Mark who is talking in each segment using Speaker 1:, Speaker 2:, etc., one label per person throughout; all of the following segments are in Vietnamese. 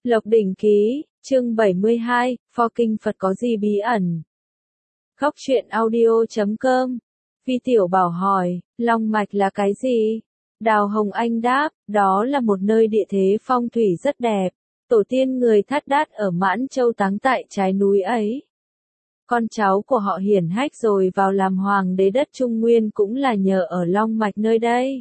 Speaker 1: Lộc Đỉnh Ký, chương 72, Pho Kinh Phật có gì bí ẩn? Góc truyện audio.com. Vi Tiểu Bảo hỏi, Long Mạch là cái gì? Đào Hồng Anh đáp, đó là một nơi địa thế phong thủy rất đẹp. Tổ tiên người Thát Đát ở Mãn Châu táng tại trái núi ấy. Con cháu của họ hiển hách rồi vào làm hoàng đế đất Trung Nguyên cũng là nhờ ở Long Mạch nơi đây.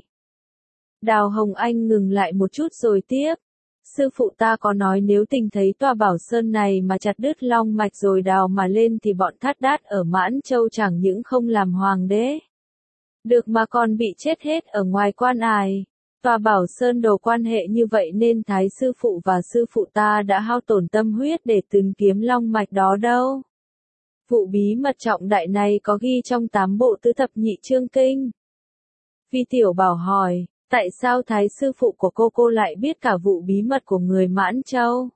Speaker 1: Đào Hồng Anh ngừng lại một chút rồi tiếp. Sư phụ ta có nói nếu tình thấy tòa Bảo Sơn này mà chặt đứt long mạch rồi đào mà lên thì bọn Thát Đát ở Mãn Châu chẳng những không làm hoàng đế được mà còn bị chết hết ở ngoài quan ải. Tòa Bảo Sơn đồ quan hệ như vậy nên Thái sư phụ và sư phụ ta đã hao tổn tâm huyết để tìm kiếm long mạch đó đâu. Vụ bí mật trọng đại này có ghi trong 8 bộ tứ thập nhị chương kinh. Vi Tiểu Bảo hỏi. Tại sao Thái sư phụ của cô lại biết cả vụ bí mật của người Mãn Châu?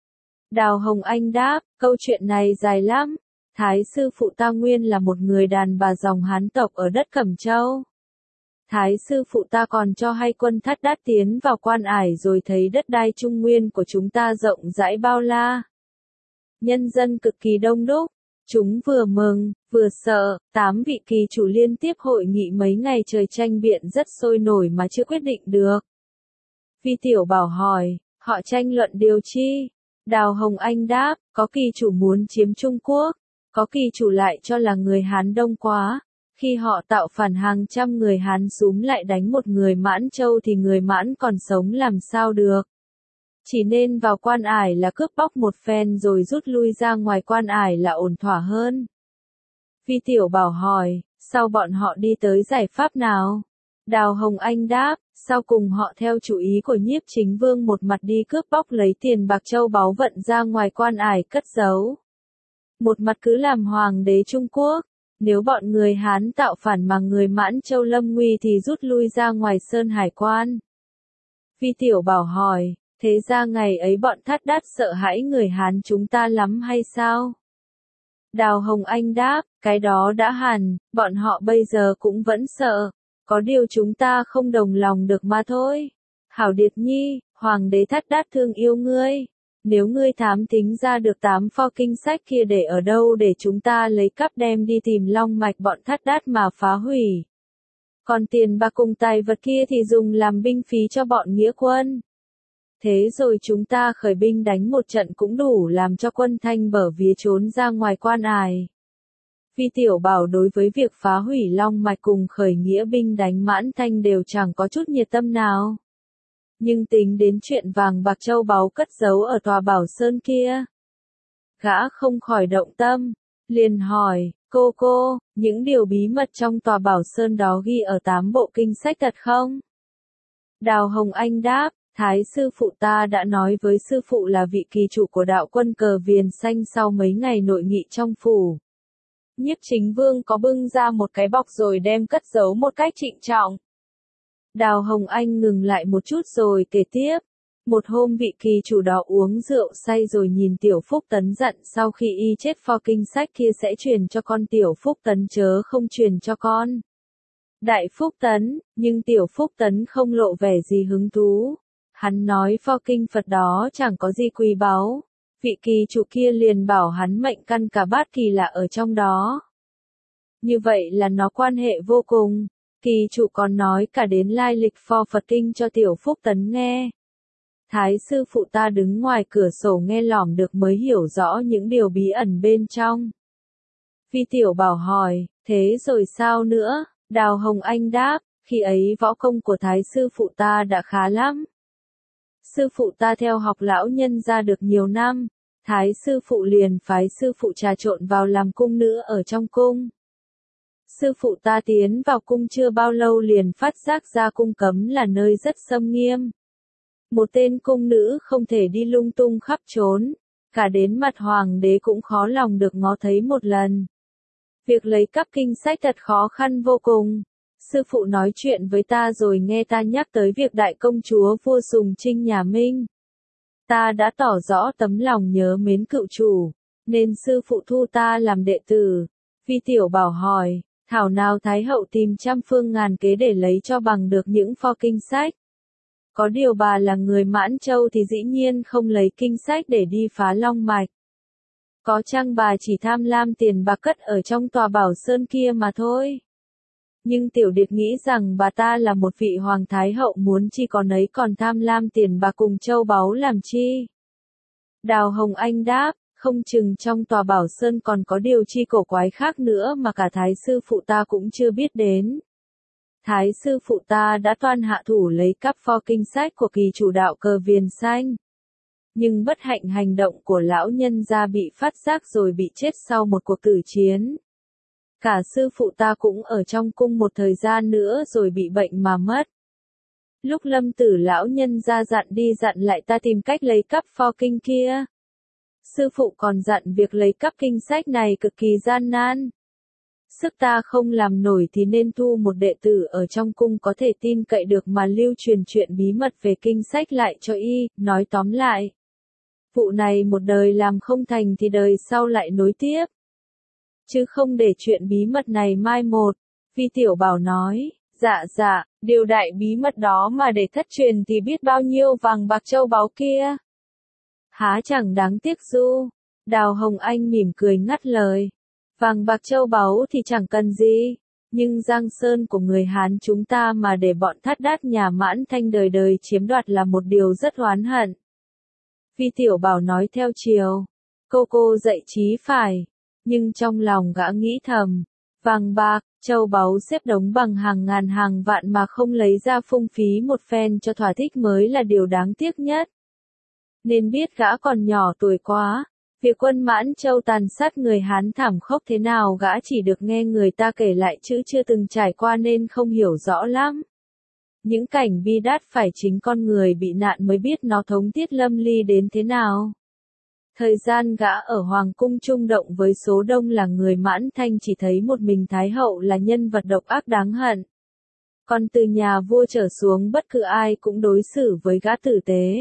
Speaker 1: Đào Hồng Anh đáp, câu chuyện này dài lắm. Thái sư phụ ta nguyên là một người đàn bà dòng Hán tộc ở đất Cẩm Châu. Thái sư phụ ta còn cho hay quân Thát Đát tiến vào quan ải rồi thấy đất đai Trung Nguyên của chúng ta rộng rãi bao la. Nhân dân cực kỳ đông đúc. Chúng vừa mừng, vừa sợ, 8 vị kỳ chủ liên tiếp hội nghị mấy ngày trời tranh biện rất sôi nổi mà chưa quyết định được. Vi Tiểu Bảo hỏi, họ tranh luận điều chi? Đào Hồng Anh đáp, có kỳ chủ muốn chiếm Trung Quốc, có kỳ chủ lại cho là người Hán đông quá. Khi họ tạo phản hàng trăm người Hán xúm lại đánh một người Mãn Châu thì người Mãn còn sống làm sao được. Chỉ nên vào quan ải là cướp bóc một phen rồi rút lui ra ngoài quan ải là ổn thỏa hơn. Vi Tiểu Bảo hỏi, sao bọn họ đi tới giải pháp nào? Đào Hồng Anh đáp, sau cùng họ theo chủ ý của Nhiếp Chính Vương một mặt đi cướp bóc lấy tiền bạc châu báu vận ra ngoài quan ải cất giấu. Một mặt cứ làm hoàng đế Trung Quốc. Nếu bọn người Hán tạo phản mà người Mãn Châu lâm nguy thì rút lui ra ngoài Sơn Hải quan. Vi Tiểu Bảo hỏi. Thế ra ngày ấy bọn Thát Đát sợ hãi người Hán chúng ta lắm hay sao? Đào Hồng Anh đáp, cái đó đã hẳn, bọn họ bây giờ cũng vẫn sợ. Có điều chúng ta không đồng lòng được mà thôi. Hảo Điệt Nhi, Hoàng đế Thát Đát thương yêu ngươi. Nếu ngươi thám thính ra được 8 pho kinh sách kia để ở đâu để chúng ta lấy cắp đem đi tìm long mạch bọn Thát Đát mà phá hủy. Còn tiền bạc cùng tài vật kia thì dùng làm binh phí cho bọn nghĩa quân. Thế rồi chúng ta khởi binh đánh một trận cũng đủ làm cho quân Thanh bở vía trốn ra ngoài quan ải. Vi Tiểu Bảo đối với việc phá hủy long mạch cùng khởi nghĩa binh đánh Mãn Thanh đều chẳng có chút nhiệt tâm nào. Nhưng tính đến chuyện vàng bạc châu báu cất giấu ở tòa Bảo Sơn kia, gã không khỏi động tâm, liền hỏi, cô, những điều bí mật trong tòa Bảo Sơn đó ghi ở 8 bộ kinh sách thật không? Đào Hồng Anh đáp, Thái sư phụ ta đã nói với sư phụ là vị kỳ chủ của đạo quân cờ viền xanh sau mấy ngày nội nghị trong phủ. Nhiếp Chính Vương có bưng ra một cái bọc rồi đem cất giấu một cách trịnh trọng. Đào Hồng Anh ngừng lại một chút rồi kể tiếp. Một hôm vị kỳ chủ đó uống rượu say rồi nhìn Tiểu Phúc Tấn dặn sau khi y chết pho kinh sách kia sẽ truyền cho con Tiểu Phúc Tấn chớ không truyền cho con Đại Phúc Tấn, nhưng Tiểu Phúc Tấn không lộ vẻ gì hứng thú. Hắn nói pho kinh Phật đó chẳng có gì quý báu. Vị kỳ chủ kia liền bảo hắn mệnh căn cả bát kỳ là ở trong đó. Như vậy là nó quan hệ vô cùng. Kỳ chủ còn nói cả đến lai lịch pho Phật kinh cho Tiểu Phúc Tấn nghe. Thái sư phụ ta đứng ngoài cửa sổ nghe lỏm được mới hiểu rõ những điều bí ẩn bên trong. Vi Tiểu Bảo hỏi, thế rồi sao nữa? Đào Hồng Anh đáp, khi ấy võ công của Thái sư phụ ta đã khá lắm. Sư phụ ta theo học lão nhân ra được nhiều năm, Thái sư phụ liền phái sư phụ trà trộn vào làm cung nữ ở trong cung. Sư phụ ta tiến vào cung chưa bao lâu liền phát giác ra cung cấm là nơi rất xâm nghiêm. Một tên cung nữ không thể đi lung tung khắp trốn, cả đến mặt hoàng đế cũng khó lòng được ngó thấy một lần. Việc lấy cắp kinh sách thật khó khăn vô cùng. Sư phụ nói chuyện với ta rồi nghe ta nhắc tới việc đại công chúa vua Sùng Trinh nhà Minh. Ta đã tỏ rõ tấm lòng nhớ mến cựu chủ, nên sư phụ thu ta làm đệ tử. Vi Tiểu Bảo hỏi, thảo nào Thái hậu tìm trăm phương ngàn kế để lấy cho bằng được những pho kinh sách. Có điều bà là người Mãn Châu thì dĩ nhiên không lấy kinh sách để đi phá long mạch. Có chăng bà chỉ tham lam tiền bạc cất ở trong tòa bảo sơn kia mà thôi. Nhưng Tiểu Điệt nghĩ rằng bà ta là một vị hoàng thái hậu muốn chi có nấy còn tham lam tiền bạc cùng châu báu làm chi. Đào Hồng Anh đáp, không chừng trong tòa bảo sơn còn có điều chi cổ quái khác nữa mà cả thái sư phụ ta cũng chưa biết đến. Thái sư phụ ta đã toan hạ thủ lấy cắp pho kinh sách của kỳ chủ đạo cờ viền xanh. Nhưng bất hạnh hành động của lão nhân gia bị phát giác rồi bị chết sau một cuộc tử chiến. Cả sư phụ ta cũng ở trong cung một thời gian nữa rồi bị bệnh mà mất. Lúc lâm tử lão nhân gia dặn đi dặn lại ta tìm cách lấy cắp pho kinh kia. Sư phụ còn dặn việc lấy cắp kinh sách này cực kỳ gian nan. Sức ta không làm nổi thì nên thu một đệ tử ở trong cung có thể tin cậy được mà lưu truyền chuyện bí mật về kinh sách lại cho y, nói tóm lại. Vụ này một đời làm không thành thì đời sau lại nối tiếp. Chứ không để chuyện bí mật này mai một. Vi Tiểu Bảo nói, dạ, điều đại bí mật đó mà để thất truyền thì biết bao nhiêu vàng bạc châu báu kia. Há chẳng đáng tiếc du. Đào Hồng Anh mỉm cười ngắt lời. Vàng bạc châu báu thì chẳng cần gì. Nhưng Giang Sơn của người Hán chúng ta mà để bọn thắt đát nhà Mãn Thanh đời đời chiếm đoạt là một điều rất oán hận. Vi Tiểu Bảo nói theo chiều. Cô dạy trí phải. Nhưng trong lòng gã nghĩ thầm. Vàng bạc, châu báu xếp đống bằng hàng ngàn hàng vạn mà không lấy ra phung phí một phen cho thỏa thích mới là điều đáng tiếc nhất. Nên biết gã còn nhỏ tuổi quá. Việc quân Mãn Châu tàn sát người Hán thảm khốc thế nào gã chỉ được nghe người ta kể lại chứ chưa từng trải qua nên không hiểu rõ lắm. Những cảnh bi đát phải chính con người bị nạn mới biết nó thống thiết lâm ly đến thế nào. Thời gian gã ở Hoàng cung chung động với số đông là người Mãn Thanh chỉ thấy một mình Thái hậu là nhân vật độc ác đáng hận. Còn từ nhà vua trở xuống bất cứ ai cũng đối xử với gã tử tế.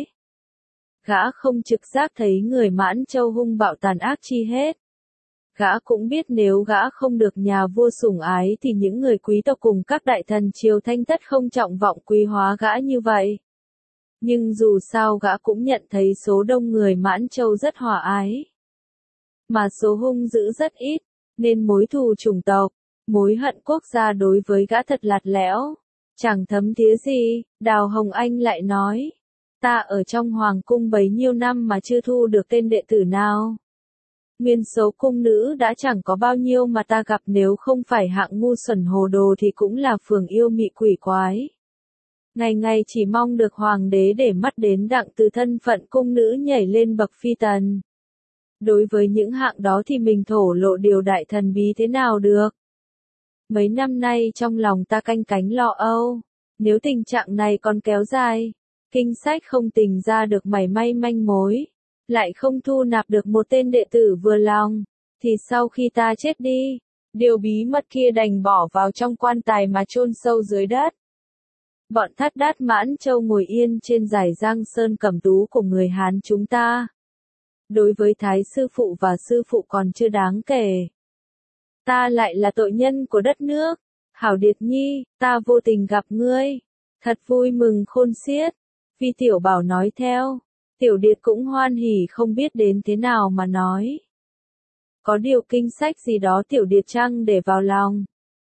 Speaker 1: Gã không trực giác thấy người Mãn Châu hung bạo tàn ác chi hết. Gã cũng biết nếu gã không được nhà vua sủng ái thì những người quý tộc cùng các đại thần triều Thanh tất không trọng vọng quý hóa gã như vậy. Nhưng dù sao gã cũng nhận thấy số đông người Mãn Châu rất hòa ái. Mà số hung dữ rất ít, nên mối thù chủng tộc, mối hận quốc gia đối với gã thật lạt lẽo. Chẳng thấm thía gì, Đào Hồng Anh lại nói. Ta ở trong hoàng cung bấy nhiêu năm mà chưa thu được tên đệ tử nào. Nguyên số cung nữ đã chẳng có bao nhiêu mà ta gặp nếu không phải hạng ngu xuẩn hồ đồ thì cũng là phường yêu mị quỷ quái. Ngày ngày chỉ mong được hoàng đế để mắt đến đặng từ thân phận cung nữ nhảy lên bậc phi tần. Đối với những hạng đó thì mình thổ lộ điều đại thần bí thế nào được. Mấy năm nay trong lòng ta canh cánh lo âu. Nếu tình trạng này còn kéo dài, kinh sách không tìm ra được mảy may manh mối, lại không thu nạp được một tên đệ tử vừa lòng, thì sau khi ta chết đi, điều bí mật kia đành bỏ vào trong quan tài mà chôn sâu dưới đất. Bọn thắt đát Mãn Châu ngồi yên trên dải Giang Sơn cẩm tú của người Hán chúng ta. Đối với Thái sư phụ và sư phụ còn chưa đáng kể. Ta lại là tội nhân của đất nước. Hảo Điệt Nhi, ta vô tình gặp ngươi. Thật vui mừng khôn xiết. Vi Tiểu Bảo nói theo. Tiểu Điệt cũng hoan hỉ không biết đến thế nào mà nói. Có điều kinh sách gì đó Tiểu Điệt chăng để vào lòng?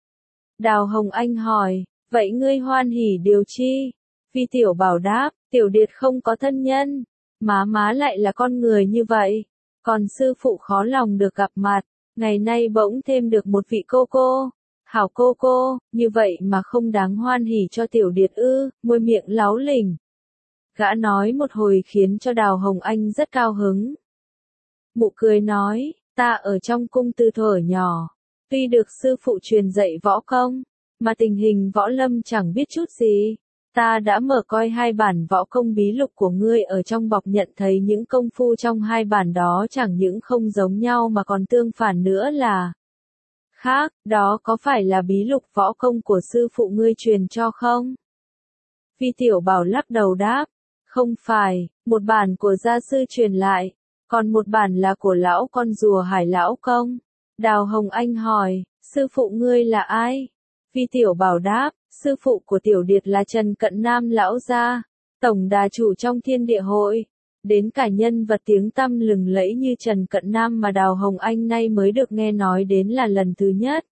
Speaker 1: Đào Hồng Anh hỏi, vậy ngươi hoan hỉ điều chi? Vi Tiểu Bảo đáp, Tiểu Điệt không có thân nhân. Má lại là con người như vậy. Còn sư phụ khó lòng được gặp mặt. Ngày nay bỗng thêm được một vị cô. Hảo cô, như vậy mà không đáng hoan hỉ cho Tiểu Điệt ư, môi miệng láu lỉnh. Gã nói một hồi khiến cho Đào Hồng Anh rất cao hứng. Mụ cười nói, ta ở trong cung từ thuở nhỏ, tuy được sư phụ truyền dạy võ công, mà tình hình võ lâm chẳng biết chút gì. Ta đã mở coi 2 bản võ công bí lục của ngươi ở trong bọc nhận thấy những công phu trong 2 bản đó chẳng những không giống nhau mà còn tương phản nữa là khác, đó có phải là bí lục võ công của sư phụ ngươi truyền cho không? Vi Tiểu Bảo lắc đầu đáp, không phải, một bản của gia sư truyền lại, còn một bản là của lão con rùa Hải Lão Công. Đào Hồng Anh hỏi, sư phụ ngươi là ai? Vi Tiểu Bảo đáp, sư phụ của Tiểu Điệt là Trần Cận Nam lão gia. tổng đà chủ trong thiên địa hội, đến cả nhân vật tiếng tăm lừng lẫy như Trần Cận Nam mà Đào Hồng Anh nay mới được nghe nói đến là lần thứ nhất.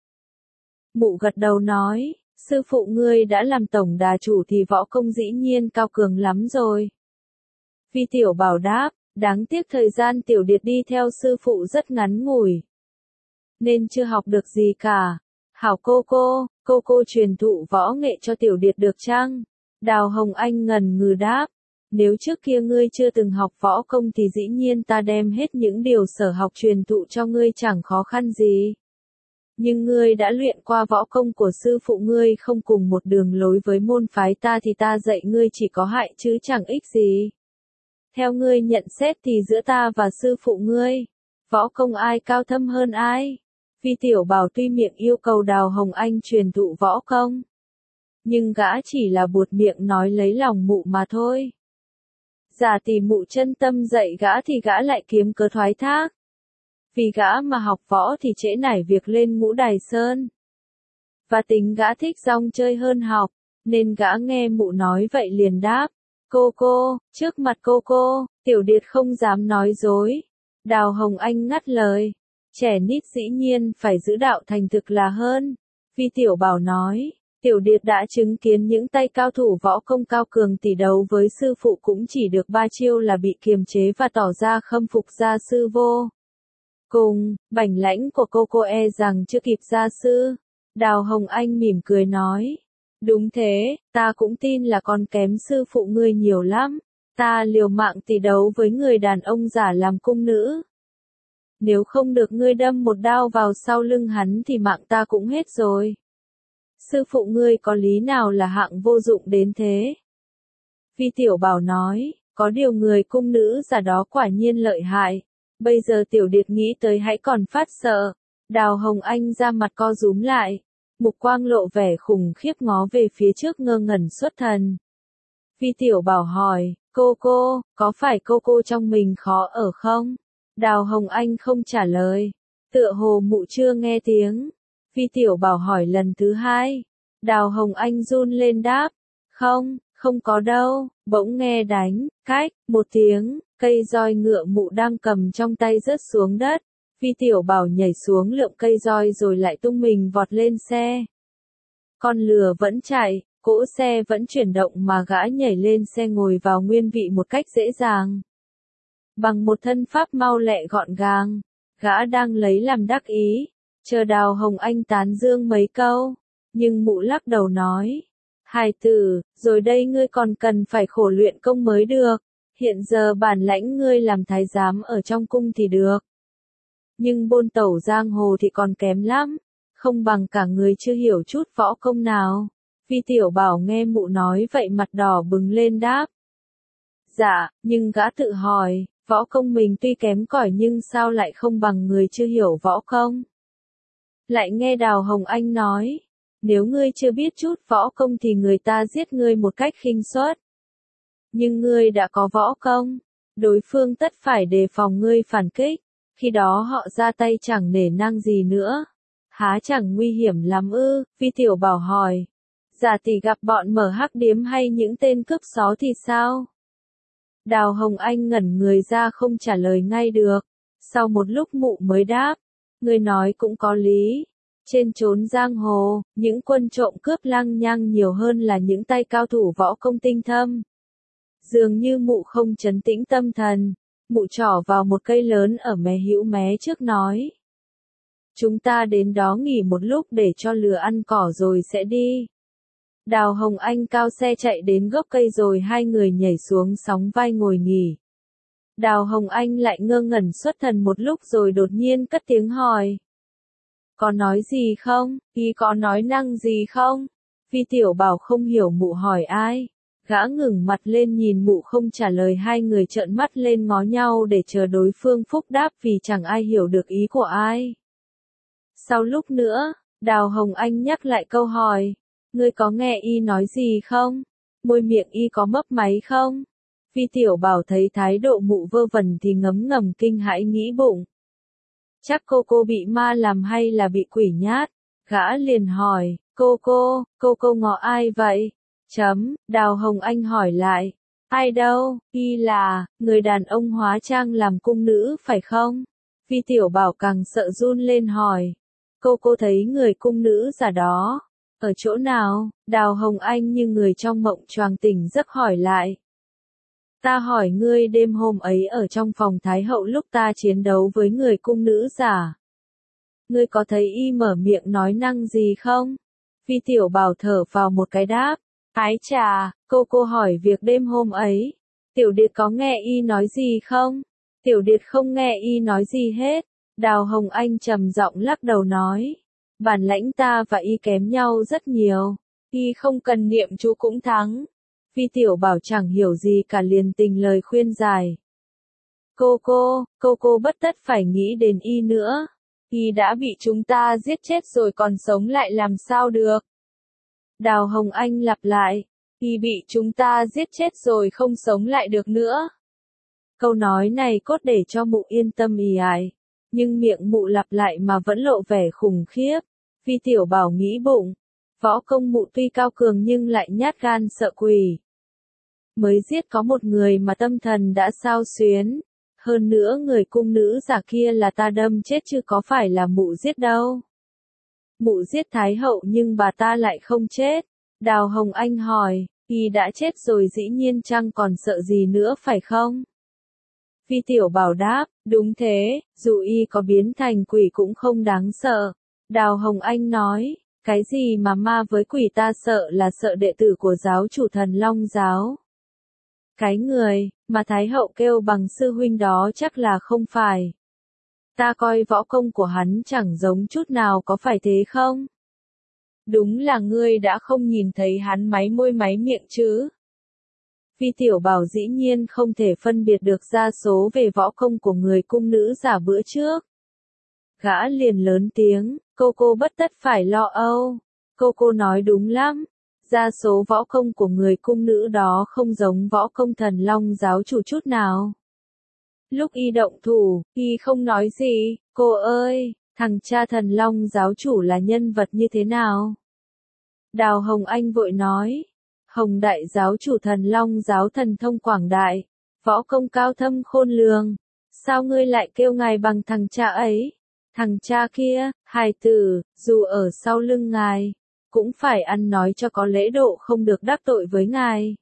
Speaker 1: Mụ gật đầu nói, sư phụ ngươi đã làm tổng đà chủ thì võ công dĩ nhiên cao cường lắm rồi. Vi Tiểu Bảo đáp, đáng tiếc thời gian Tiểu Điệt đi theo sư phụ rất ngắn ngủi, nên chưa học được gì cả. Hảo cô truyền thụ võ nghệ cho Tiểu Điệt được chăng? Đào Hồng Anh ngần ngừ đáp, nếu trước kia ngươi chưa từng học võ công thì dĩ nhiên ta đem hết những điều sở học truyền thụ cho ngươi chẳng khó khăn gì. Nhưng ngươi đã luyện qua võ công của sư phụ ngươi không cùng một đường lối với môn phái ta thì ta dạy ngươi chỉ có hại chứ chẳng ích gì. Theo ngươi nhận xét thì giữa ta và sư phụ ngươi, võ công ai cao thâm hơn ai? Vi Tiểu Bảo tuy miệng yêu cầu Đào Hồng Anh truyền thụ võ công, nhưng gã chỉ là buột miệng nói lấy lòng mụ mà thôi. Giả tỷ mụ chân tâm dạy gã thì gã lại kiếm cớ thoái thác. Vì gã mà học võ thì trễ nải việc lên Ngũ Đài Sơn. Và tính gã thích rong chơi hơn học, nên gã nghe mụ nói vậy liền đáp. Cô, trước mặt cô, Tiểu Điệt không dám nói dối. Đào Hồng Anh ngắt lời. Trẻ nít dĩ nhiên phải giữ đạo thành thực là hơn. Vi Tiểu Bảo nói, Tiểu Điệt đã chứng kiến những tay cao thủ võ công cao cường tỷ đấu với sư phụ cũng chỉ được 3 chiêu là bị kiềm chế và tỏ ra khâm phục gia sư vô cùng, bản lãnh của cô e rằng chưa kịp gia sư. Đào Hồng Anh mỉm cười nói, đúng thế, ta cũng tin là còn kém sư phụ ngươi nhiều lắm. Ta liều mạng tỷ đấu với người đàn ông giả làm cung nữ. Nếu không được ngươi đâm một đao vào sau lưng hắn thì mạng ta cũng hết rồi. Sư phụ ngươi có lý nào là hạng vô dụng đến thế? Vi Tiểu Bảo nói, có điều người cung nữ giả đó quả nhiên lợi hại. Bây giờ Tiểu Điệt nghĩ tới hãy còn phát sợ. Đào Hồng Anh ra mặt co rúm lại, mục quang lộ vẻ khủng khiếp ngó về phía trước ngơ ngẩn xuất thần. Vi Tiểu Bảo hỏi, cô, có phải cô trong mình khó ở không? Đào Hồng Anh không trả lời, tựa hồ mụ chưa nghe tiếng. Vi Tiểu Bảo hỏi lần thứ hai. Đào Hồng Anh run lên đáp, không có đâu. Bỗng nghe đánh, cách, một tiếng, cây roi ngựa mụ đang cầm trong tay rớt xuống đất. Vi Tiểu Bảo nhảy xuống lượm cây roi rồi lại tung mình vọt lên xe. Con lừa vẫn chạy, cỗ xe vẫn chuyển động mà gã nhảy lên xe ngồi vào nguyên vị một cách dễ dàng. Bằng một thân pháp mau lẹ gọn gàng, gã đang lấy làm đắc ý, chờ Đào Hồng Anh tán dương mấy câu, nhưng mụ lắc đầu nói, hài tử, rồi đây ngươi còn cần phải khổ luyện công mới được, hiện giờ bản lãnh ngươi làm thái giám ở trong cung thì được. Nhưng bôn tẩu giang hồ thì còn kém lắm, không bằng cả người chưa hiểu chút võ công nào. Vi Tiểu Bảo nghe mụ nói vậy mặt đỏ bừng lên đáp. Dạ, nhưng gã tự hỏi, võ công mình tuy kém cỏi nhưng sao lại không bằng người chưa hiểu võ công? Lại nghe Đào Hồng Anh nói, nếu ngươi chưa biết chút võ công thì người ta giết ngươi một cách khinh suất. Nhưng ngươi đã có võ công, đối phương tất phải đề phòng ngươi phản kích, khi đó họ ra tay chẳng nể nang gì nữa. Há chẳng nguy hiểm lắm ư? Vi Tiểu Bảo hỏi. Giả tỷ gặp bọn mở hắc điếm hay những tên cướp xó thì sao? Đào Hồng Anh ngẩn người ra không trả lời ngay được. Sau một lúc mụ mới đáp. Người nói cũng có lý. Trên chốn giang hồ, những quân trộm cướp lăng nhăng nhiều hơn là những tay cao thủ võ công tinh thâm. Dường như mụ không trấn tĩnh tâm thần. Mụ trỏ vào một cây lớn ở mé hữu mé trước nói. Chúng ta đến đó nghỉ một lúc để cho lừa ăn cỏ rồi sẽ đi. Đào Hồng Anh cao xe chạy đến gốc cây rồi hai người nhảy xuống sóng vai ngồi nghỉ. Đào Hồng Anh lại ngơ ngẩn xuất thần một lúc rồi đột nhiên cất tiếng hỏi. Có nói gì không? Y có nói năng gì không? Vi Tiểu Bảo không hiểu mụ hỏi ai. Gã ngừng mặt lên nhìn mụ không trả lời, hai người trợn mắt lên ngó nhau để chờ đối phương phúc đáp vì chẳng ai hiểu được ý của ai. Sau lúc nữa, Đào Hồng Anh nhắc lại câu hỏi. Ngươi có nghe y nói gì không? Môi miệng y có mấp máy không? Vi Tiểu Bảo thấy thái độ mụ vơ vẩn thì ngấm ngầm kinh hãi nghĩ bụng. Chắc cô bị ma làm hay là bị quỷ nhát? Gã liền hỏi, cô ngó ai vậy? Đào Hồng Anh hỏi lại. Ai đâu, y là, người đàn ông hóa trang làm cung nữ phải không? Vi Tiểu Bảo càng sợ run lên hỏi. Cô thấy người cung nữ giả đó. Ở chỗ nào? Đào Hồng Anh như người trong mộng choàng tỉnh giấc hỏi lại. Ta hỏi ngươi đêm hôm ấy ở trong phòng Thái Hậu lúc ta chiến đấu với người cung nữ giả. Ngươi có thấy y mở miệng nói năng gì không? Vi Tiểu Bảo thở vào một cái đáp. Ái chà, cô hỏi việc đêm hôm ấy. Tiểu Điệt có nghe y nói gì không? Tiểu Điệt không nghe y nói gì hết. Đào Hồng Anh trầm giọng lắc đầu nói. Bản lãnh ta và y kém nhau rất nhiều. Y không cần niệm chú cũng thắng. Vi Tiểu Bảo chẳng hiểu gì cả liền tình lời khuyên giải. Cô bất tất phải nghĩ đến y nữa. Y đã bị chúng ta giết chết rồi còn sống lại làm sao được. Đào Hồng Anh lặp lại. Y bị chúng ta giết chết rồi không sống lại được nữa. Câu nói này cốt để cho mụ yên tâm ì ải. Nhưng miệng mụ lặp lại mà vẫn lộ vẻ khủng khiếp. Vi Tiểu Bảo nghĩ bụng. Võ công mụ tuy cao cường nhưng lại nhát gan sợ quỷ. Mới giết có một người mà tâm thần đã xao xuyến. Hơn nữa người cung nữ giả kia là ta đâm chết chứ có phải là mụ giết đâu. Mụ giết Thái Hậu nhưng bà ta lại không chết. Đào Hồng Anh hỏi, y đã chết rồi dĩ nhiên chăng còn sợ gì nữa phải không? Vi Tiểu Bảo đáp, đúng thế, dù y có biến thành quỷ cũng không đáng sợ. Đào Hồng Anh nói, cái gì mà ma với quỷ ta sợ là sợ đệ tử của giáo chủ Thần Long giáo. Cái người mà Thái Hậu kêu bằng sư huynh đó chắc là không phải. Ta coi võ công của hắn chẳng giống chút nào có phải thế không? Đúng là ngươi đã không nhìn thấy hắn máy môi máy miệng chứ. Vi Tiểu Bảo dĩ nhiên không thể phân biệt được ra số về võ công của người cung nữ giả bữa trước. Gã liền lớn tiếng, cô bất tất phải lo âu. Cô nói đúng lắm. Ra số võ công của người cung nữ đó không giống võ công Thần Long giáo chủ chút nào. Lúc y động thủ, y không nói gì, cô ơi, thằng cha Thần Long giáo chủ là nhân vật như thế nào? Đào Hồng Anh vội nói, Hồng đại giáo chủ Thần Long giáo thần thông quảng đại, võ công cao thâm khôn lường. Sao ngươi lại kêu ngài bằng thằng cha ấy? Thằng cha kia, hài tử, dù ở sau lưng ngài, cũng phải ăn nói cho có lễ độ không được đắc tội với ngài.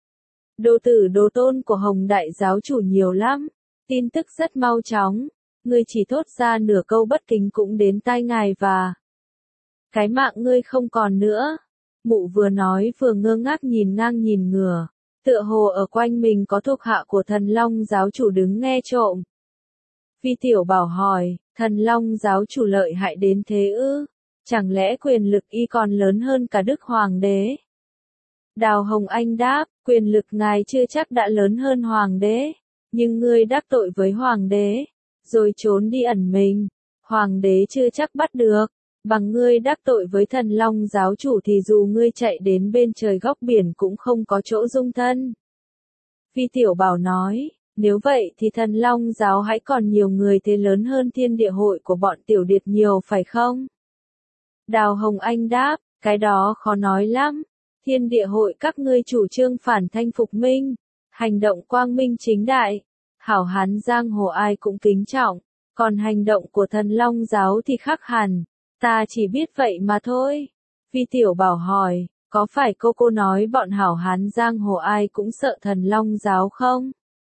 Speaker 1: Đồ tử đồ tôn của Hồng đại giáo chủ nhiều lắm, tin tức rất mau chóng, ngươi chỉ thốt ra nửa câu bất kính cũng đến tai ngài và cái mạng ngươi không còn nữa. Mụ vừa nói vừa ngơ ngác nhìn ngang nhìn ngửa, tựa hồ ở quanh mình có thuộc hạ của Thần Long giáo chủ đứng nghe trộm. Vi Tiểu Bảo hỏi, Thần Long giáo chủ lợi hại đến thế ư? Chẳng lẽ quyền lực y còn lớn hơn cả Đức Hoàng đế? Đào Hồng Anh đáp, quyền lực ngài chưa chắc đã lớn hơn Hoàng đế, nhưng ngươi đắc tội với Hoàng đế, rồi trốn đi ẩn mình, Hoàng đế chưa chắc bắt được. Bằng ngươi đắc tội với Thần Long giáo chủ thì dù ngươi chạy đến bên trời góc biển cũng không có chỗ dung thân. Vi Tiểu Bảo nói, nếu vậy thì Thần Long giáo hãy còn nhiều người thế lớn hơn Thiên Địa hội của bọn Tiểu Điệt nhiều phải không? Đào Hồng Anh đáp, cái đó khó nói lắm. Thiên Địa hội các ngươi chủ trương phản thanh phục minh, hành động quang minh chính đại, hảo hán giang hồ ai cũng kính trọng, còn hành động của Thần Long giáo thì khác hẳn. Ta chỉ biết vậy mà thôi. Vi Tiểu Bảo hỏi, có phải cô nói bọn hảo hán giang hồ ai cũng sợ Thần Long giáo không?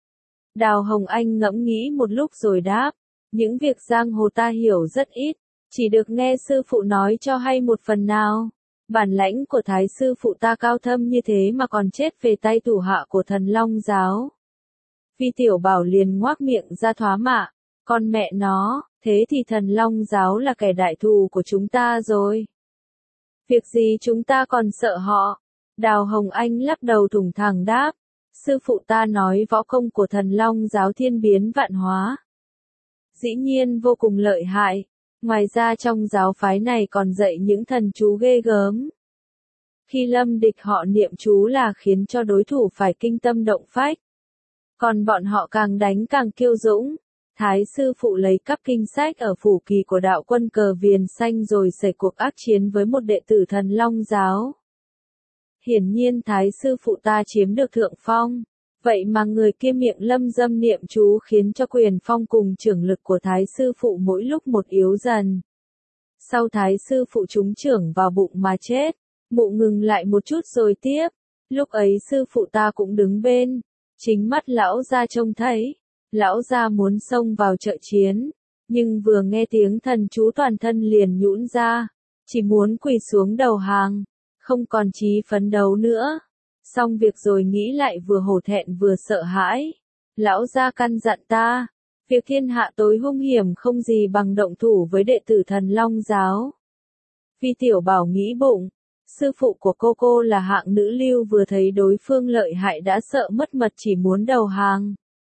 Speaker 1: Đào Hồng Anh ngẫm nghĩ một lúc rồi đáp, những việc giang hồ ta hiểu rất ít, chỉ được nghe sư phụ nói cho hay một phần nào. Bản lãnh của thái sư phụ ta cao thâm như thế mà còn chết về tay thủ hạ của Thần Long giáo. Vi Tiểu Bảo liền ngoác miệng ra thoá mạ, con mẹ nó, thế thì Thần Long giáo là kẻ đại thù của chúng ta rồi. Việc gì chúng ta còn sợ họ? Đào Hồng Anh lắc đầu thủng thẳng đáp, sư phụ ta nói võ công của Thần Long giáo thiên biến vạn hóa. Dĩ nhiên vô cùng lợi hại, ngoài ra trong giáo phái này còn dạy những thần chú ghê gớm. Khi lâm địch họ niệm chú là khiến cho đối thủ phải kinh tâm động phách. Còn bọn họ càng đánh càng kiêu dũng. Thái sư phụ lấy cắp kinh sách ở phủ kỳ của đạo quân cờ viền xanh rồi xảy cuộc ác chiến với một đệ tử Thần Long giáo. Hiển nhiên thái sư phụ ta chiếm được thượng phong. Vậy mà người kia miệng lâm dâm niệm chú khiến cho quyền phong cùng trưởng lực của Thái sư phụ mỗi lúc một yếu dần. Sau Thái sư phụ trúng trưởng vào bụng mà chết, mụ ngừng lại một chút rồi tiếp. Lúc ấy sư phụ ta cũng đứng bên, chính mắt lão gia trông thấy. Lão gia muốn xông vào trợ chiến, nhưng vừa nghe tiếng thần chú toàn thân liền nhũn ra, chỉ muốn quỳ xuống đầu hàng, không còn chí phấn đấu nữa. Xong việc rồi nghĩ lại vừa hổ thẹn vừa sợ hãi. Lão gia căn dặn ta, việc thiên hạ tối hung hiểm không gì bằng động thủ với đệ tử Thần Long giáo. Vi Tiểu Bảo nghĩ bụng, sư phụ của cô là hạng nữ lưu, vừa thấy đối phương lợi hại đã sợ mất mật chỉ muốn đầu hàng.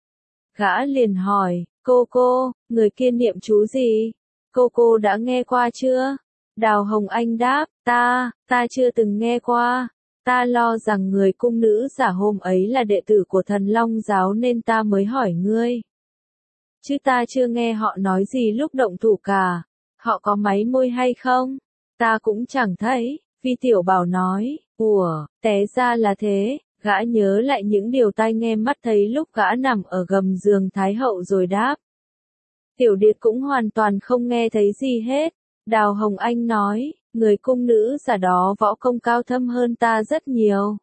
Speaker 1: Gã liền hỏi, cô, người kia niệm chú gì? Cô đã nghe qua chưa? Đào Hồng Anh đáp, ta chưa từng nghe qua. Ta lo rằng người cung nữ giả hôm ấy là đệ tử của Thần Long giáo nên ta mới hỏi ngươi. Chứ ta chưa nghe họ nói gì lúc động thủ cả. Họ có máy môi hay không? Ta cũng chẳng thấy. Vi Tiểu Bảo nói, té ra là thế. Gã nhớ lại những điều tai nghe mắt thấy lúc gã nằm ở gầm giường Thái hậu rồi đáp. Tiểu Điệt cũng hoàn toàn không nghe thấy gì hết. Đào Hồng Anh nói, người cung nữ giả đó võ công cao thâm hơn ta rất nhiều.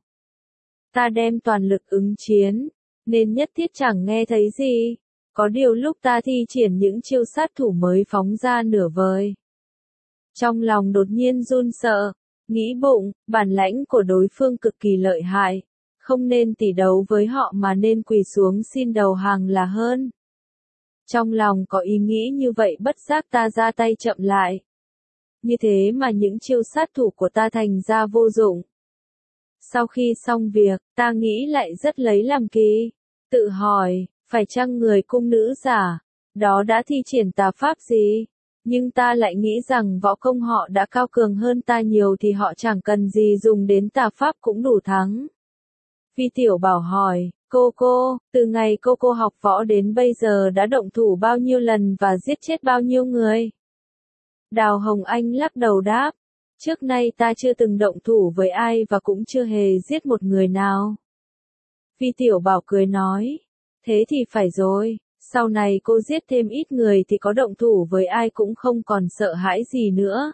Speaker 1: Ta đem toàn lực ứng chiến, nên nhất thiết chẳng nghe thấy gì. Có điều lúc ta thi triển những chiêu sát thủ mới phóng ra nửa vời. Trong lòng đột nhiên run sợ, nghĩ bụng, bản lãnh của đối phương cực kỳ lợi hại. Không nên tỉ đấu với họ mà nên quỳ xuống xin đầu hàng là hơn. Trong lòng có ý nghĩ như vậy bất giác ta ra tay chậm lại. Như thế mà những chiêu sát thủ của ta thành ra vô dụng. Sau khi xong việc, ta nghĩ lại rất lấy làm kỳ. Tự hỏi, phải chăng người cung nữ giả, đó đã thi triển tà pháp gì? Nhưng ta lại nghĩ rằng võ công họ đã cao cường hơn ta nhiều thì họ chẳng cần gì dùng đến tà pháp cũng đủ thắng. Vi Tiểu Bảo hỏi, cô, từ ngày cô học võ đến bây giờ đã động thủ bao nhiêu lần và giết chết bao nhiêu người? Đào Hồng Anh lắc đầu đáp, trước nay ta chưa từng động thủ với ai và cũng chưa hề giết một người nào. Vi Tiểu Bảo cười nói, thế thì phải rồi, sau này cô giết thêm ít người thì có động thủ với ai cũng không còn sợ hãi gì nữa.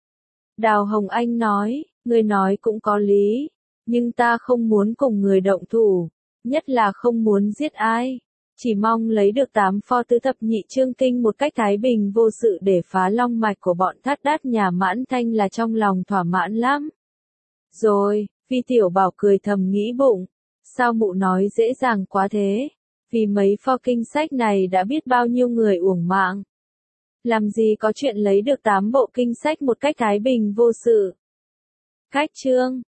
Speaker 1: Đào Hồng Anh nói, người nói cũng có lý. Nhưng ta không muốn cùng người động thủ, nhất là không muốn giết ai. Chỉ mong lấy được 8 pho tứ thập nhị chương kinh một cách thái bình vô sự để phá long mạch của bọn Thát Đát nhà Mãn Thanh là trong lòng thỏa mãn lắm. Rồi, Vi Tiểu Bảo cười thầm nghĩ bụng, sao mụ nói dễ dàng quá thế? Vì mấy pho kinh sách này đã biết bao nhiêu người uổng mạng. Làm gì có chuyện lấy được 8 bộ kinh sách một cách thái bình vô sự. Cách chương